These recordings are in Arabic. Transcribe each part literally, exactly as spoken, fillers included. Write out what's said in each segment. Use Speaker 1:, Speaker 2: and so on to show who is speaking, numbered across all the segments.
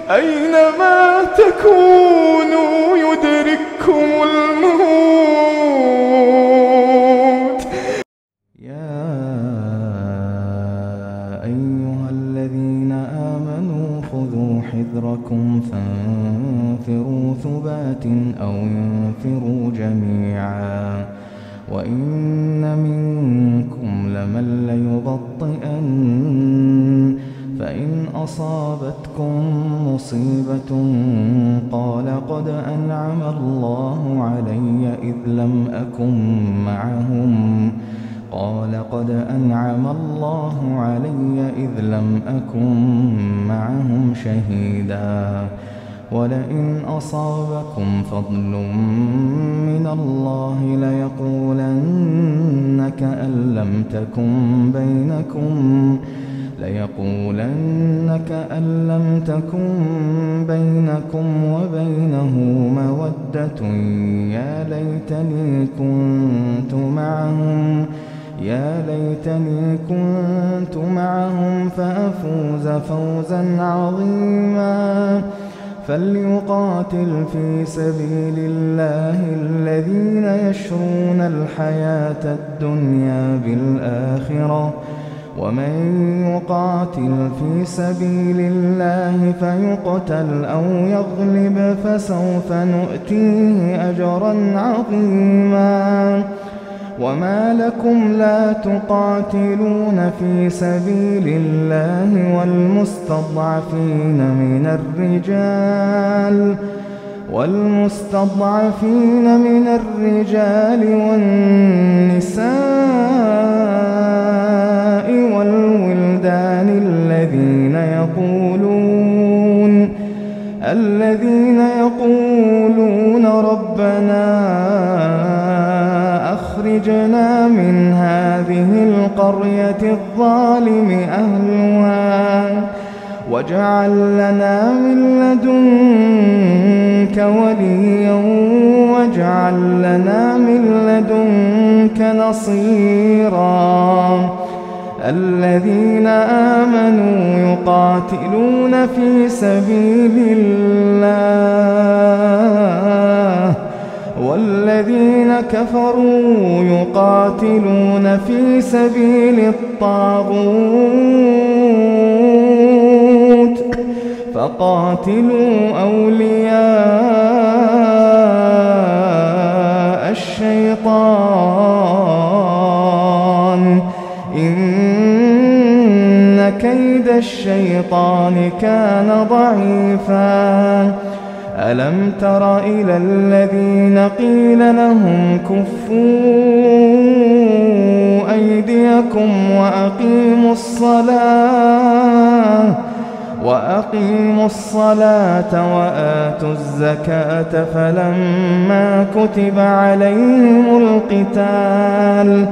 Speaker 1: أينما تكونوا يدرككم الموت.
Speaker 2: يا أيها الذين آمنوا خذوا حذركم فانفروا ثبات أو انفروا جميعا وإن منكم لمن ليبطئن فإن أصابتكم مصيبة قال قد أنعم الله علي إذ لم أكن معهم قال قد أنعم الله علي إذ لم أكن معهم شهيدا ولئن أصابكم فضل من الله ليقولن كأن لم تكن بينكم ليقولن كأن لم تكن بينكم وبينه مودة يا ليتني كنت معهم يا ليتني كنت معهم فأفوز فوزا عظيما فليقاتل في سبيل الله الذين يشرون الحياة الدنيا بالآخرة ومن يقاتل في سبيل الله فيقتل أو يغلب فسوف نؤتيه أجرا عظيما وما لكم لا تقاتلون في سبيل الله والمستضعفين من الرجال والمستضعفين من الرجال والنساء والولدان الذين يقولون الذين يقولون ربنا أخرجنا من هذه القرية الظالم أهلها واجعل لنا من لدنك وليا واجعل لنا من لدنك نصيرا الذين آمنوا يقاتلون في سبيل الله والذين كفروا يقاتلون في سبيل الطاغوت فقاتلوا أولياء الشيطان إن كيد الشيطان كان ضعيفا ألم تر إلى الذين قيل لهم كفوا أيديكم وأقيموا الصلاة وأقيموا الصلاة وآتوا الزكاة فلما كتب عليهم القتال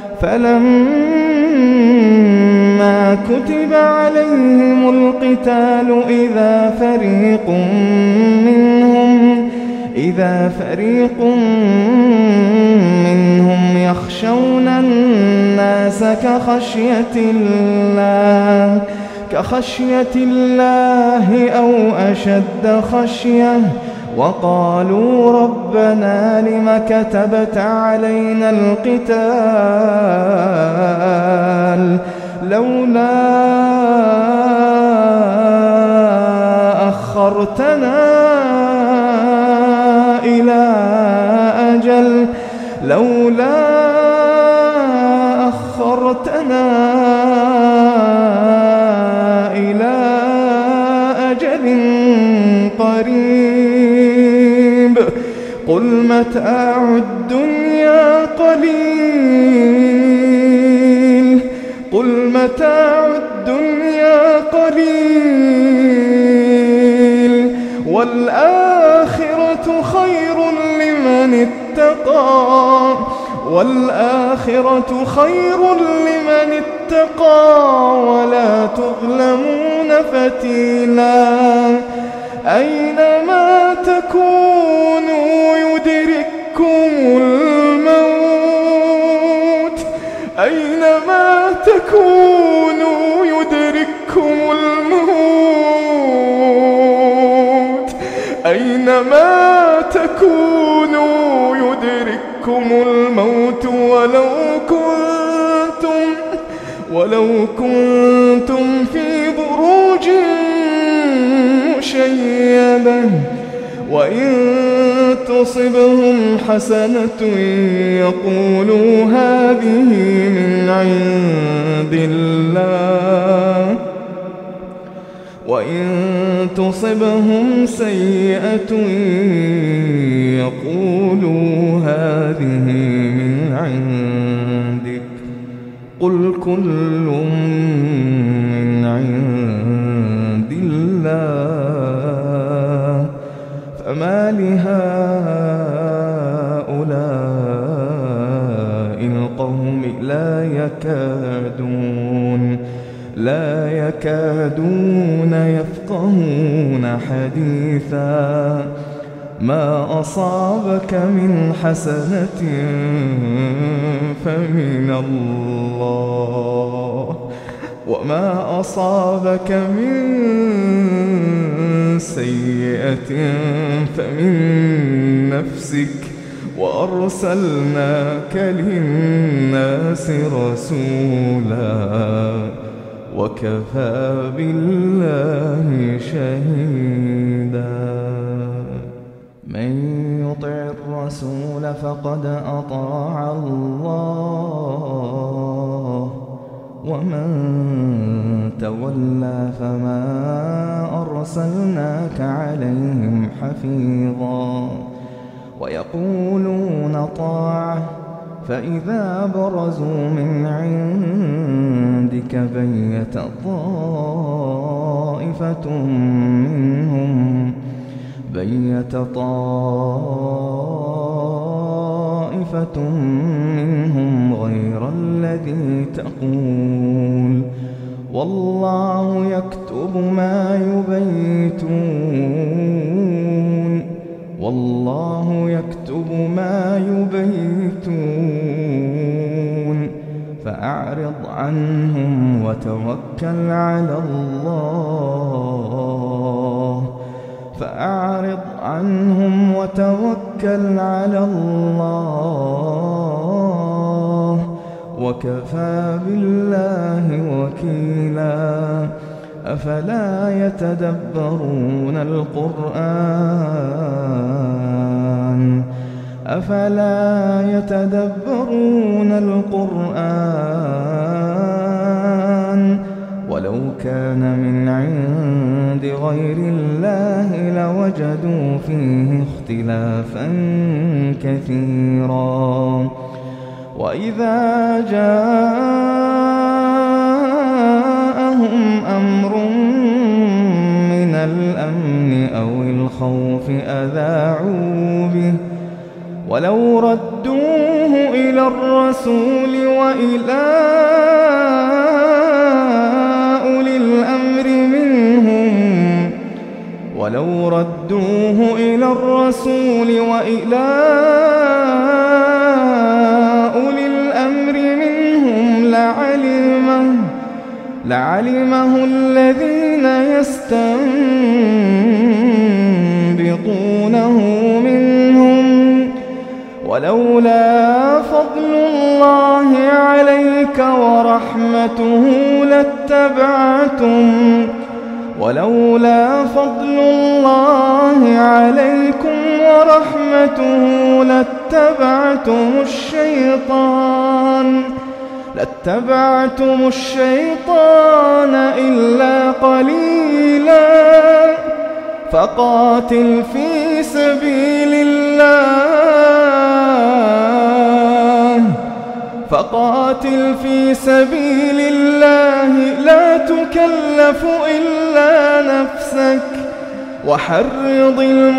Speaker 2: فلما كتب عليهم القتال إذا فريق منهم إذا فريق منهم يخشون الناس كخشية الله كخشية الله أو أشد خشية وقالوا ربنا لم كتبت علينا القتال لولا أخرتنا إلى أجل لولا أخرتنا إلى أجل قريب قل متاع الدنيا قليل قل متاع الدنيا قليل والآخرة خير لمن اتقى والآخرة خير لمن اتقى ولا تظلمون فتيلا أينما تكونوا يدرككم الموت أينما تكونوا يدرككم الموت أينما تكونوا يدرككم الموت ولو كنتم ولو كنتم في بروج مشيدة وإن تصبهم حسنة يقولوا هذه من عند الله وإن تصبهم سيئة يقولوا هذه من عندك قل كل من عند الله فما لهؤلاء القوم لا يكادون لا يكادون يفقهون حديثا ما أصابك من حسنة فمن الله وما أصابك من سيئة فمن نفسك وأرسلناك للناس رسولا وكفى بالله شهيدا من يطع الرسول فقد أطاع الله ومن تولى فما أرسلناك عليهم حفيظا ويقولون طاعة فإذا برزوا من عندك بيت طائفة منهم بيت طائفة منهم غير الذي تقول والله يكتب ما يبيتون والله يكتب ما يبيتون فأعرض عنهم وتوكل على الله فأعرض عنهم وتوكل على الله وكفى بالله وكيلا أفلا يتدبرون القرآن أفلا يتدبرون القرآن ولو كان من عند غير الله لوجدوا فيه اختلافا كثيرا وإذا جاءهم أمر من الأمن أو الخوف أذاعوا به ولو ردوه إلى الرسول وإلى أولي الأمر منهم ولو ردوه إلى الرسول وإلى أولي الأمر منهم لعلمه لعلمه الذين يستنبطونه منهم ولولا فضل الله عليك ورحمته لاتبعتم ولولا فضل الله عليكم ورحمته لاتبعتم الشيطان لاتبعتم الشيطان إلا قليلا فقاتل في سبيل الله فقاتل في سبيل الله لا تكلف إلا نفسك وحرض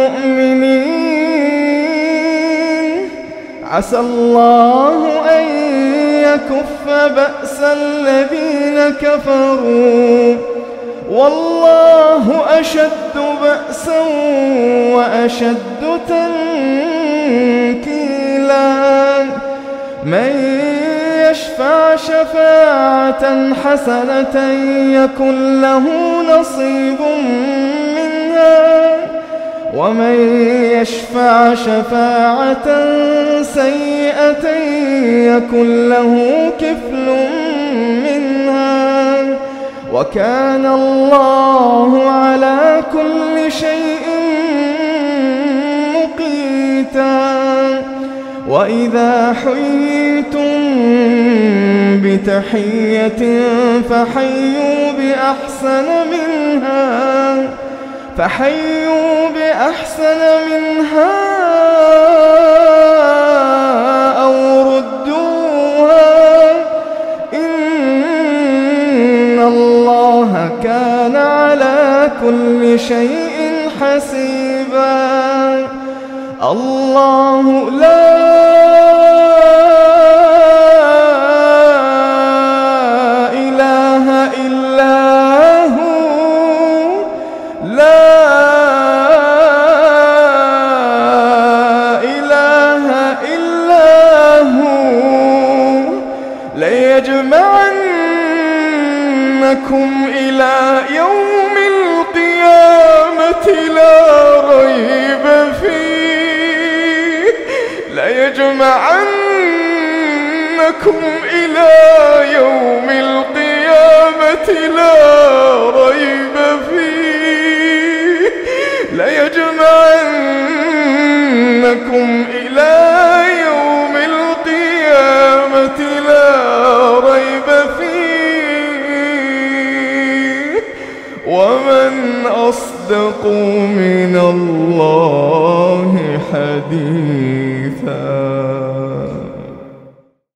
Speaker 2: المؤمنين عسى الله أن يكف بأس الذين كفروا والله أشد بأسا وأشد تنكيلا من يشفع شفاعة حسنة يكن له نصيب منها ومن يشفع شفاعة سيئة يكن له كفل منها وكان الله على كل شيء مقيتا. وإذا حييتم بتحية فحيوا بأحسن منها فحيوا بأحسن منها أو ردوها إن الله كان على كل شيء حسيبا. الله لا إله إلا هو لا إله إلا هو ليجمعنكم إلى يوم القيامة لا ريب فيه ليجمعنكم إلى يوم القيامة لا ريب فيه ليجمعنكم إلى يوم القيامة لا ريب فيه ومن أصدق من